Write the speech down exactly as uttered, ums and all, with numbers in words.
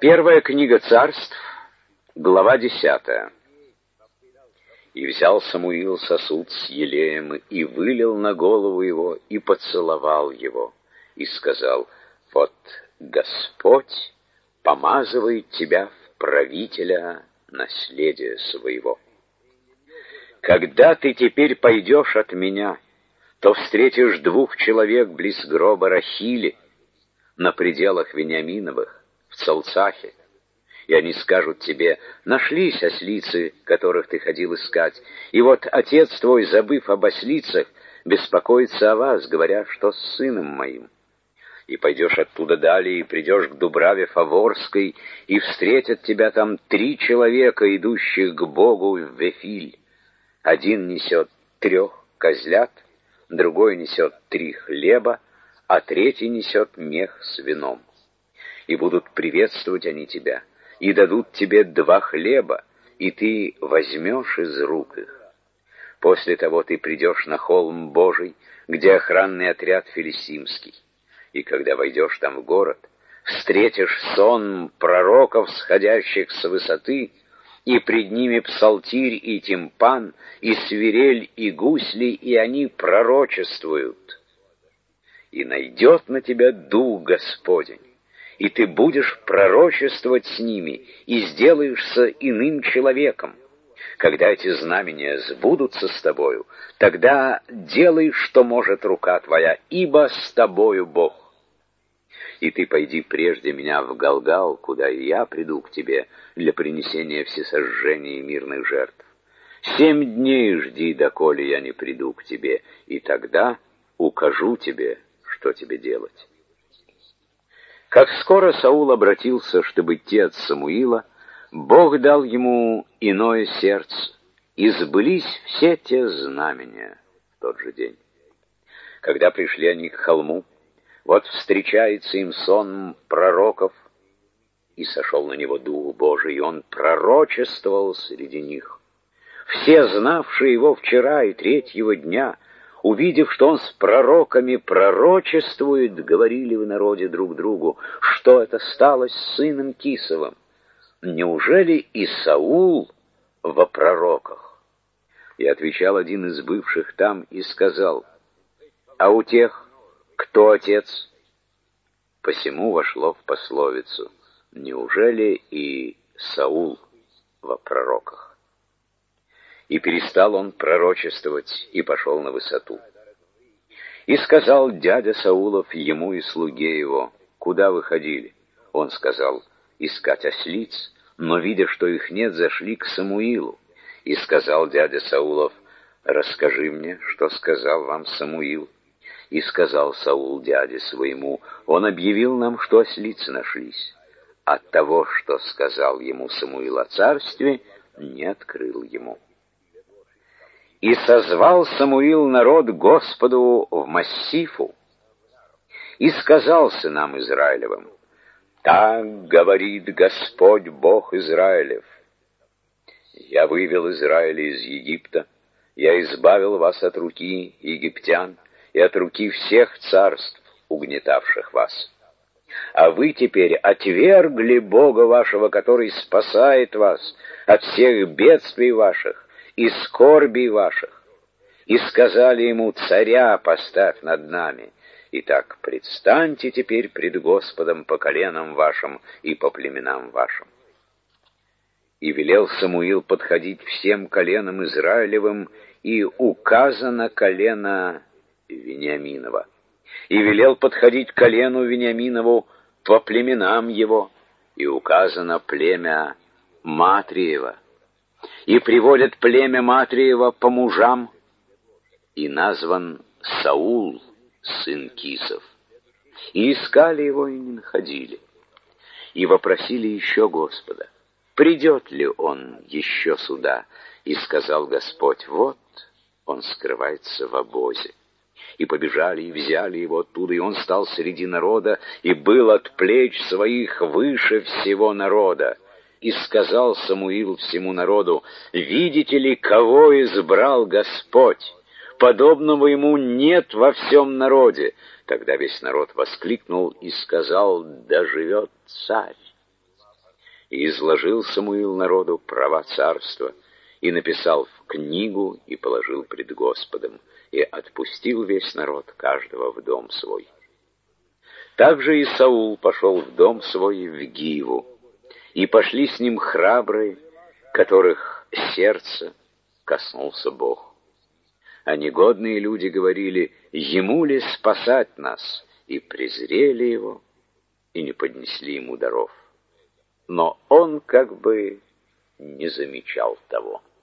Первая книга Царств, глава десятая. «И взял Самуил сосуд с елеем, и вылил на голову его, и поцеловал его, и сказал: вот Господь помазывает тебя в правителя наследия своего. Когда ты теперь пойдешь от меня, то встретишь двух человек близ гроба Рахили на пределах Вениаминовых, в Цалцахе, и они скажут тебе: нашлись ослицы, которых ты ходил искать, и вот отец твой, забыв об ослицах, беспокоится о вас, говоря, что с сыном моим. И пойдешь оттуда далее, и придешь к Дубраве Фаворской, и встретят тебя там три человека, идущих к Богу в Вефиль. Один несет трех козлят, другой несет три хлеба, а третий несет мех с вином. И будут приветствовать они тебя, и дадут тебе два хлеба, и ты возьмешь из рук их. После того ты придешь на холм Божий, где охранный отряд филистимский, и когда войдешь там в город, встретишь сон пророков, сходящих с высоты, и пред ними псалтирь и тимпан, и свирель, и гусли, и они пророчествуют. И найдет на тебя дух Господень, и ты будешь пророчествовать с ними, и сделаешься иным человеком. Когда эти знамения сбудутся с тобою, тогда делай, что может рука твоя, ибо с тобою Бог. И ты пойди прежде меня в Галгал, куда и я приду к тебе для принесения всесожжения и мирных жертв. Семь дней жди, доколе я не приду к тебе, и тогда укажу тебе, что тебе делать». Как скоро Саул обратился, чтобы идти от Самуила, Бог дал ему иное сердце, и сбылись все те знамения в тот же день. Когда пришли они к холму, вот встречается им сон пророков, и сошел на него Дух Божий, и он пророчествовал среди них. Все, знавшие его вчера и третьего дня, увидев, что он с пророками пророчествует, говорили в народе друг другу: что это стало с сыном Кисовым? Неужели и Саул во пророках? И отвечал один из бывших там и сказал: а у тех кто отец? Посему вошло в пословицу: неужели и Саул во пророках? И перестал он пророчествовать, и пошел на высоту. И сказал дядя Саулов ему и слуге его: куда вы ходили? Он сказал: искать ослиц, но, видя, что их нет, зашли к Самуилу. И сказал дядя Саулов: расскажи мне, что сказал вам Самуил. И сказал Саул дяде своему: он объявил нам, что ослицы нашлись. От того, что сказал ему Самуил о царстве, не открыл ему. И созвал Самуил народ Господу в Массифу, и сказал сынам Израилевым: так говорит Господь Бог Израилев: я вывел Израиля из Египта, я избавил вас от руки египтян и от руки всех царств, угнетавших вас. А вы теперь отвергли Бога вашего, который спасает вас от всех бедствий ваших и скорбей ваших, и сказали ему: царя поставь над нами. Итак, предстаньте теперь пред Господом по коленам вашим и по племенам вашим. И велел Самуил подходить всем коленам Израилевым, и указано колено Вениаминова. И велел подходить к колену Вениаминову по племенам его, и указано племя Матриева. И приводят племя Матриева по мужам, и назван Саул, сын Кисов. И искали его, и не находили. И вопросили еще Господа: придет ли он еще сюда? И сказал Господь: вот он скрывается в обозе. И побежали, и взяли его оттуда, и он стал среди народа, и был от плеч своих выше всего народа. И сказал Самуил всему народу: видите ли, кого избрал Господь? Подобного ему нет во всем народе. Тогда весь народ воскликнул и сказал: да живет царь. И изложил Самуил народу права царства, и написал в книгу, и положил пред Господом, и отпустил весь народ, каждого в дом свой. Также и Саул пошел в дом свой в Гиву, и пошли с ним храбрые, которых сердце коснулся Бог. А негодные люди говорили: ему ли спасать нас? И презрели его, и не поднесли ему даров. Но он как бы не замечал того.